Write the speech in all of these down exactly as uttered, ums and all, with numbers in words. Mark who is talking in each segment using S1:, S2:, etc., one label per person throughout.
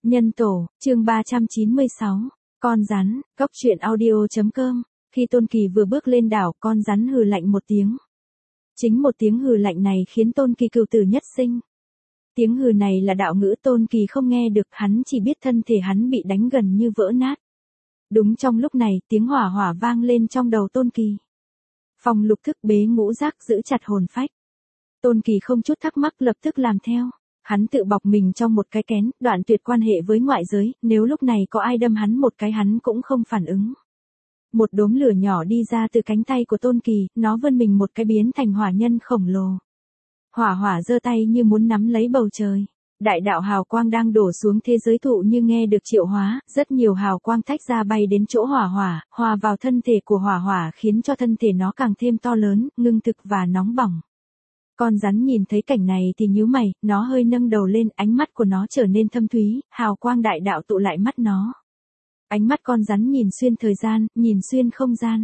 S1: Nhân tổ, chương ba trăm chín mươi sáu, con rắn, cốc truyện audio.com, khi Tôn Kỳ vừa bước lên đảo, con rắn hừ lạnh một tiếng. Chính một tiếng hừ lạnh này khiến Tôn Kỳ cừu tử nhất sinh. Tiếng hừ này là đạo ngữ Tôn Kỳ không nghe được, hắn chỉ biết thân thể hắn bị đánh gần như vỡ nát. Đúng trong lúc này, tiếng hỏa hỏa vang lên trong đầu Tôn Kỳ. Phong lục thức bế ngũ giác giữ chặt hồn phách. Tôn Kỳ không chút thắc mắc lập tức làm theo. Hắn tự bọc mình trong một cái kén, đoạn tuyệt quan hệ với ngoại giới, nếu lúc này có ai đâm hắn một cái hắn cũng không phản ứng. Một đốm lửa nhỏ đi ra từ cánh tay của Tôn Kỳ, nó vươn mình một cái biến thành hỏa nhân khổng lồ. Hỏa hỏa giơ tay như muốn nắm lấy bầu trời. Đại đạo hào quang đang đổ xuống thế giới thụ như nghe được triệu hóa, rất nhiều hào quang tách ra bay đến chỗ hỏa hỏa, hòa vào thân thể của hỏa hỏa khiến cho thân thể nó càng thêm to lớn, ngưng thực và nóng bỏng. Con rắn nhìn thấy cảnh này thì nhíu mày, nó hơi nâng đầu lên, ánh mắt của nó trở nên thâm thúy, hào quang đại đạo tụ lại mắt nó. Ánh mắt con rắn nhìn xuyên thời gian, nhìn xuyên không gian.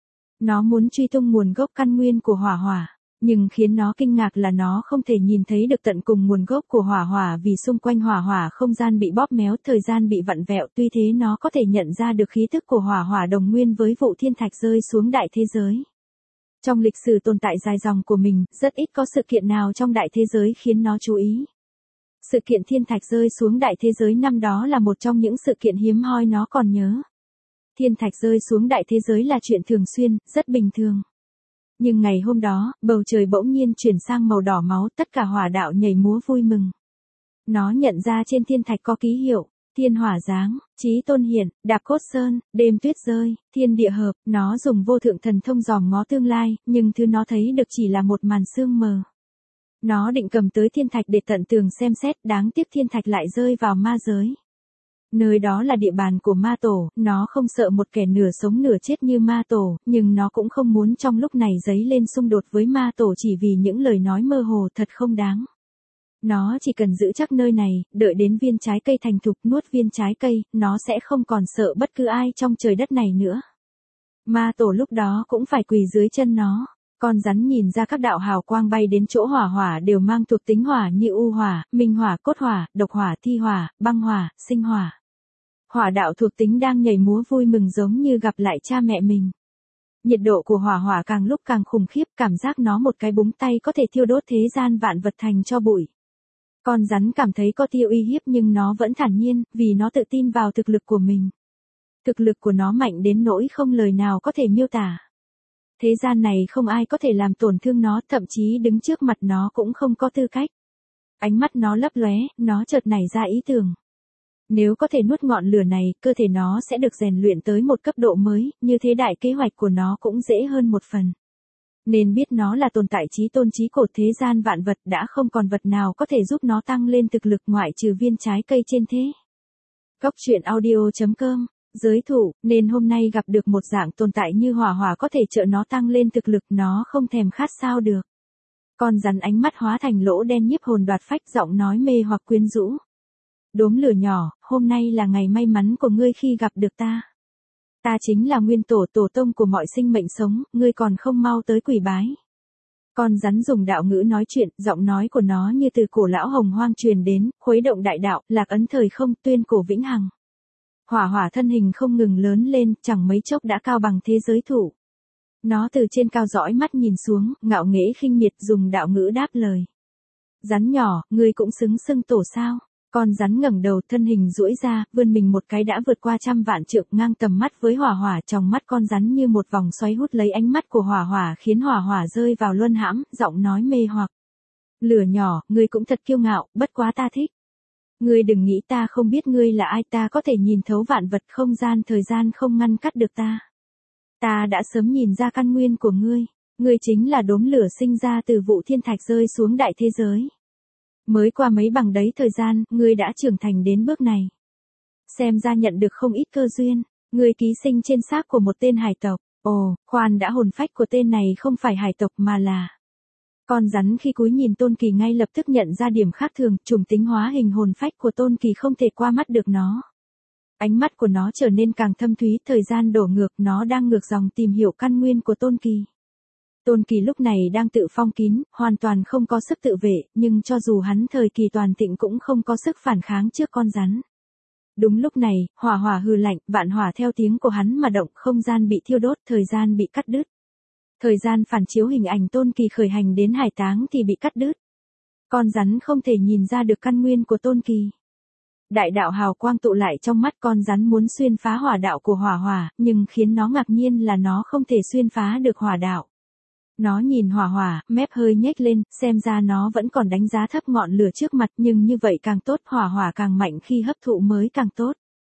S1: Nó muốn truy tung nguồn gốc căn nguyên của hỏa hỏa, nhưng khiến nó kinh ngạc là nó không thể nhìn thấy được tận cùng nguồn gốc của hỏa hỏa vì xung quanh hỏa hỏa không gian bị bóp méo, thời gian bị vặn vẹo, tuy thế nó có thể nhận ra được khí tức của hỏa hỏa đồng nguyên với vụ thiên thạch rơi xuống đại thế giới. Trong lịch sử tồn tại dài dòng của mình, rất ít có sự kiện nào trong đại thế giới khiến nó chú ý. Sự kiện thiên thạch rơi xuống đại thế giới năm đó là một trong những sự kiện hiếm hoi nó còn nhớ. Thiên thạch rơi xuống đại thế giới là chuyện thường xuyên, rất bình thường. Nhưng ngày hôm đó, bầu trời bỗng nhiên chuyển sang màu đỏ máu, tất cả hỏa đạo nhảy múa vui mừng. Nó nhận ra trên thiên thạch có ký hiệu. Thiên hỏa giáng, chí tôn hiện, đạp cốt sơn, đêm tuyết rơi, thiên địa hợp, nó dùng vô thượng thần thông dòm ngó tương lai, nhưng thứ nó thấy được chỉ là một màn sương mờ. Nó định cầm tới thiên thạch để tận tường xem xét, đáng tiếc thiên thạch lại rơi vào ma giới. Nơi đó là địa bàn của ma tổ, nó không sợ một kẻ nửa sống nửa chết như ma tổ, nhưng nó cũng không muốn trong lúc này dấy lên xung đột với ma tổ chỉ vì những lời nói mơ hồ thật không đáng. Nó chỉ cần giữ chắc nơi này, đợi đến viên trái cây thành thục nuốt viên trái cây, nó sẽ không còn sợ bất cứ ai trong trời đất này nữa. Ma tổ lúc đó cũng phải quỳ dưới chân nó. Con rắn nhìn ra các đạo hào quang bay đến chỗ hỏa hỏa đều mang thuộc tính hỏa như u hỏa, minh hỏa, cốt hỏa, độc hỏa, thi hỏa, băng hỏa, sinh hỏa. Hỏa đạo thuộc tính đang nhảy múa vui mừng giống như gặp lại cha mẹ mình. Nhiệt độ của hỏa hỏa càng lúc càng khủng khiếp, cảm giác nó một cái búng tay có thể thiêu đốt thế gian vạn vật thành cho bụi. Con rắn cảm thấy có tia uy hiếp nhưng nó vẫn thản nhiên, vì nó tự tin vào thực lực của mình. Thực lực của nó mạnh đến nỗi không lời nào có thể miêu tả. Thế gian này không ai có thể làm tổn thương nó, thậm chí đứng trước mặt nó cũng không có tư cách. Ánh mắt nó lấp lóe, nó chợt nảy ra ý tưởng. Nếu có thể nuốt ngọn lửa này, cơ thể nó sẽ được rèn luyện tới một cấp độ mới, như thế đại kế hoạch của nó cũng dễ hơn một phần. Nên biết nó là tồn tại chí tôn chí cổ thế gian vạn vật, đã không còn vật nào có thể giúp nó tăng lên thực lực ngoại trừ viên trái cây trên thế. Cốc truyện audio.com, giới thủ, nên hôm nay gặp được một dạng tồn tại như hỏa hỏa có thể trợ nó tăng lên thực lực, nó không thèm khát sao được. Con rắn ánh mắt hóa thành lỗ đen nhiếp hồn đoạt phách, giọng nói mê hoặc quyến rũ. Đốm lửa nhỏ, hôm nay là ngày may mắn của ngươi khi gặp được ta. Ta chính là nguyên tổ tổ tông của mọi sinh mệnh sống, ngươi còn không mau tới quỳ bái. Con rắn dùng đạo ngữ nói chuyện, giọng nói của nó như từ cổ lão hồng hoang truyền đến, khuấy động đại đạo, lạc ấn thời không, tuyên cổ vĩnh hằng. Hỏa hỏa thân hình không ngừng lớn lên, chẳng mấy chốc đã cao bằng thế giới thụ. Nó từ trên cao dõi mắt nhìn xuống, ngạo nghễ khinh miệt dùng đạo ngữ đáp lời. Rắn nhỏ, ngươi cũng xứng xưng tổ sao? Con rắn ngẩng đầu, thân hình duỗi ra, vươn mình một cái đã vượt qua trăm vạn trượng, ngang tầm mắt với hỏa hỏa, trong mắt con rắn như một vòng xoáy hút lấy ánh mắt của hỏa hỏa khiến hỏa hỏa rơi vào luân hãm, giọng nói mê hoặc. Lửa nhỏ, ngươi cũng thật kiêu ngạo, bất quá ta thích. Ngươi đừng nghĩ ta không biết ngươi là ai, ta có thể nhìn thấu vạn vật, không gian thời gian không ngăn cắt được ta. Ta đã sớm nhìn ra căn nguyên của ngươi, ngươi chính là đốm lửa sinh ra từ vụ thiên thạch rơi xuống đại thế giới. Mới qua mấy bằng đấy thời gian, ngươi đã trưởng thành đến bước này. Xem ra nhận được không ít cơ duyên, ngươi ký sinh trên xác của một tên hải tộc. Ồ, khoan đã, hồn phách của tên này không phải hải tộc mà là... Con rắn khi cúi nhìn Tôn Kỳ ngay lập tức nhận ra điểm khác thường, trùng tính hóa hình hồn phách của Tôn Kỳ không thể qua mắt được nó. Ánh mắt của nó trở nên càng thâm thúy, thời gian đổ ngược, nó đang ngược dòng tìm hiểu căn nguyên của Tôn Kỳ. Tôn Kỳ lúc này đang tự phong kín, hoàn toàn không có sức tự vệ, nhưng cho dù hắn thời kỳ toàn thịnh cũng không có sức phản kháng trước con rắn. Đúng lúc này, hỏa hỏa hừ lạnh, vạn hỏa theo tiếng của hắn mà động, không gian bị thiêu đốt, thời gian bị cắt đứt. Thời gian phản chiếu hình ảnh Tôn Kỳ khởi hành đến hải táng thì bị cắt đứt. Con rắn không thể nhìn ra được căn nguyên của Tôn Kỳ. Đại đạo hào quang tụ lại trong mắt con rắn muốn xuyên phá hỏa đạo của hỏa hỏa, nhưng khiến nó ngạc nhiên là nó không thể xuyên phá được hỏa đạo. Nó nhìn hỏa hỏa, mép hơi nhếch lên, xem ra nó vẫn còn đánh giá thấp ngọn lửa trước mặt, nhưng như vậy càng tốt, hỏa hỏa càng mạnh khi hấp thụ mới càng tốt.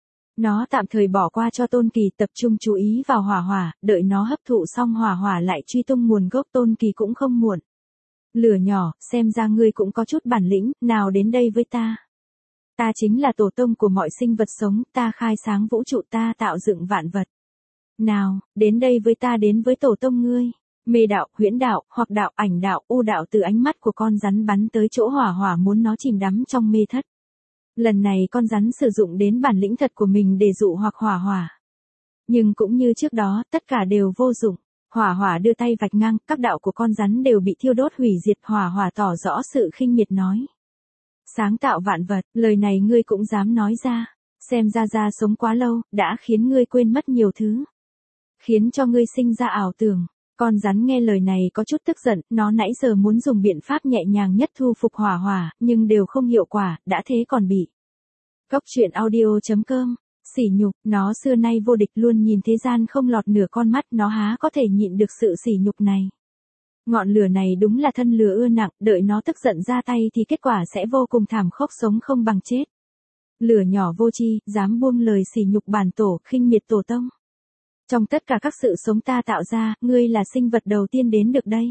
S1: Nó tạm thời bỏ qua cho Tôn Kỳ, tập trung chú ý vào hỏa hỏa, đợi nó hấp thụ xong hỏa hỏa lại truy tung nguồn gốc Tôn Kỳ cũng không muộn. Lửa nhỏ, xem ra ngươi cũng có chút bản lĩnh, nào đến đây với ta. Ta chính là tổ tông của mọi sinh vật sống, ta khai sáng vũ trụ, ta tạo dựng vạn vật. Nào, đến đây với ta, đến với tổ tông ngươi. Mê đạo, huyễn đạo, hoặc đạo, ảnh đạo, u đạo từ ánh mắt của con rắn bắn tới chỗ hỏa hỏa muốn nó chìm đắm trong mê thất. Lần này con rắn sử dụng đến bản lĩnh thật của mình để dụ hoặc hỏa hỏa. Nhưng cũng như trước đó, tất cả đều vô dụng. Hỏa hỏa đưa tay vạch ngang, các đạo của con rắn đều bị thiêu đốt hủy diệt. Hỏa hỏa tỏ rõ sự khinh miệt nói. Sáng tạo vạn vật, lời này ngươi cũng dám nói ra. Xem ra ra sống quá lâu, đã khiến ngươi quên mất nhiều thứ. Khiến cho ngươi sinh ra ảo tưởng. Con rắn nghe lời này có chút tức giận, nó nãy giờ muốn dùng biện pháp nhẹ nhàng nhất thu phục hỏa hỏa, nhưng đều không hiệu quả, đã thế còn bị. Cốc truyện audio chấm com, sỉ nhục, nó xưa nay vô địch luôn nhìn thế gian không lọt nửa con mắt, nó há có thể nhịn được sự sỉ nhục này. Ngọn lửa này đúng là thân lửa ưa nặng, đợi nó tức giận ra tay thì kết quả sẽ vô cùng thảm khốc, sống không bằng chết. Lửa nhỏ vô tri, dám buông lời sỉ nhục bản tổ, khinh miệt tổ tông. Trong tất cả các sự sống ta tạo ra, ngươi là sinh vật đầu tiên đến được đây.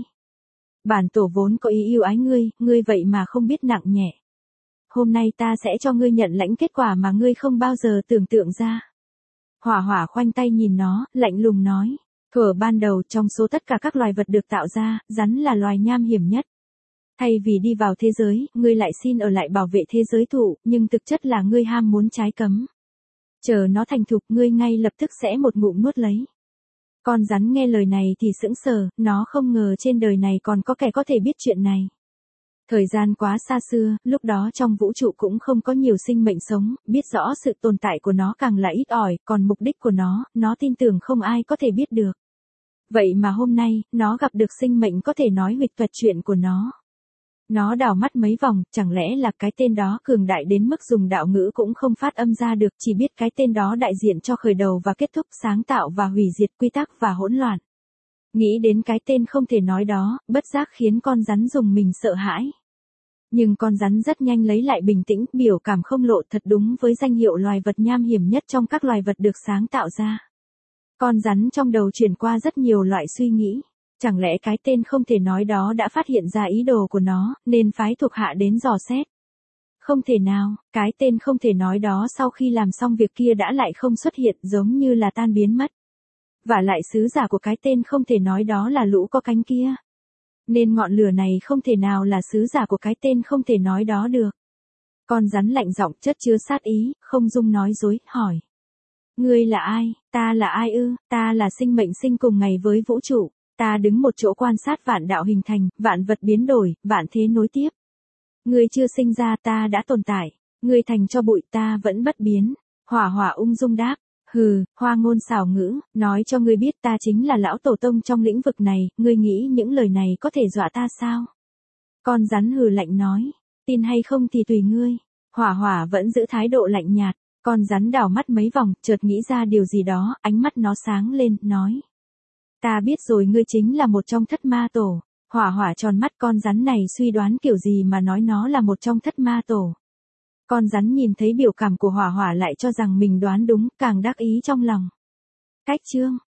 S1: Bản tổ vốn có ý yêu ái ngươi, ngươi vậy mà không biết nặng nhẹ. Hôm nay ta sẽ cho ngươi nhận lãnh kết quả mà ngươi không bao giờ tưởng tượng ra. Hỏa hỏa khoanh tay nhìn nó, lạnh lùng nói. Thuở ban đầu trong số tất cả các loài vật được tạo ra, rắn là loài nham hiểm nhất. Thay vì đi vào thế giới, ngươi lại xin ở lại bảo vệ thế giới thụ, nhưng thực chất là ngươi ham muốn trái cấm. Chờ nó thành thục, ngươi ngay lập tức sẽ một ngụm nuốt lấy. Con rắn nghe lời này thì sững sờ, nó không ngờ trên đời này còn có kẻ có thể biết chuyện này. Thời gian quá xa xưa, lúc đó trong vũ trụ cũng không có nhiều sinh mệnh sống, biết rõ sự tồn tại của nó càng là ít ỏi, còn mục đích của nó, nó tin tưởng không ai có thể biết được. Vậy mà hôm nay, nó gặp được sinh mệnh có thể nói huỵch toẹt chuyện của nó. Nó đảo mắt mấy vòng, chẳng lẽ là cái tên đó cường đại đến mức dùng đạo ngữ cũng không phát âm ra được, chỉ biết cái tên đó đại diện cho khởi đầu và kết thúc, sáng tạo và hủy diệt, quy tắc và hỗn loạn. Nghĩ đến cái tên không thể nói đó, bất giác khiến con rắn dùng mình sợ hãi. Nhưng con rắn rất nhanh lấy lại bình tĩnh, biểu cảm không lộ, thật đúng với danh hiệu loài vật nham hiểm nhất trong các loài vật được sáng tạo ra. Con rắn trong đầu chuyển qua rất nhiều loại suy nghĩ. Chẳng lẽ cái tên không thể nói đó đã phát hiện ra ý đồ của nó, nên phái thuộc hạ đến dò xét? Không thể nào, cái tên không thể nói đó sau khi làm xong việc kia đã lại không xuất hiện, giống như là tan biến mất. Và lại sứ giả của cái tên không thể nói đó là lũ có cánh kia. Nên ngọn lửa này không thể nào là sứ giả của cái tên không thể nói đó được. Con rắn lạnh giọng, chất chứa sát ý, không dung nói dối, hỏi. Ngươi là ai? Ta là ai ư? Ta là sinh mệnh sinh cùng ngày với vũ trụ. Ta đứng một chỗ quan sát vạn đạo hình thành, vạn vật biến đổi, vạn thế nối tiếp. Ngươi chưa sinh ra, ta đã tồn tại. Ngươi thành cho bụi, ta vẫn bất biến. Hỏa hỏa ung dung đáp. Hừ, hoa ngôn xảo ngữ, nói cho ngươi biết ta chính là lão tổ tông trong lĩnh vực này, ngươi nghĩ những lời này có thể dọa ta sao? Con rắn hừ lạnh nói. Tin hay không thì tùy ngươi. Hỏa hỏa vẫn giữ thái độ lạnh nhạt. Con rắn đảo mắt mấy vòng, chợt nghĩ ra điều gì đó, ánh mắt nó sáng lên, nói. Ta biết rồi, ngươi chính là một trong thất ma tổ. Hỏa hỏa tròn mắt, con rắn này suy đoán kiểu gì mà nói nó là một trong thất ma tổ. Con rắn nhìn thấy biểu cảm của hỏa hỏa lại cho rằng mình đoán đúng, càng đắc ý trong lòng. Cách chương.